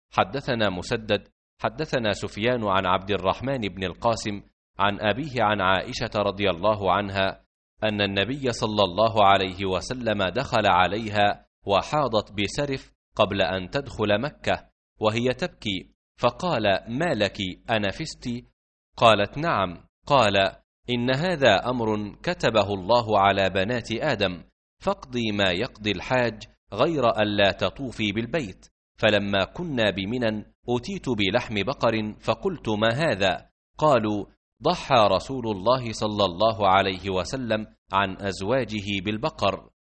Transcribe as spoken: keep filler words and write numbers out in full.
حدثنا مسدد حدثنا سفيان عن عبد الرحمن بن القاسم عن أبيه عن عائشة رضي الله عنها أن النبي صلى الله عليه وسلم دخل عليها وحاضت بسرف قبل أن تدخل مكة وهي تبكي، فقال: ما لك أنفست؟ قالت: نعم. قال: إن هذا أمر كتبه الله على بنات آدم، فاقضي ما يقضي الحاج غير أن لا تطوفي بالبيت. فلما كنا بمنى أتيت بلحم بقر فقلت: ما هذا؟ قالوا: ضحى رسول الله صلى الله عليه وسلم عن أزواجه بالبقر.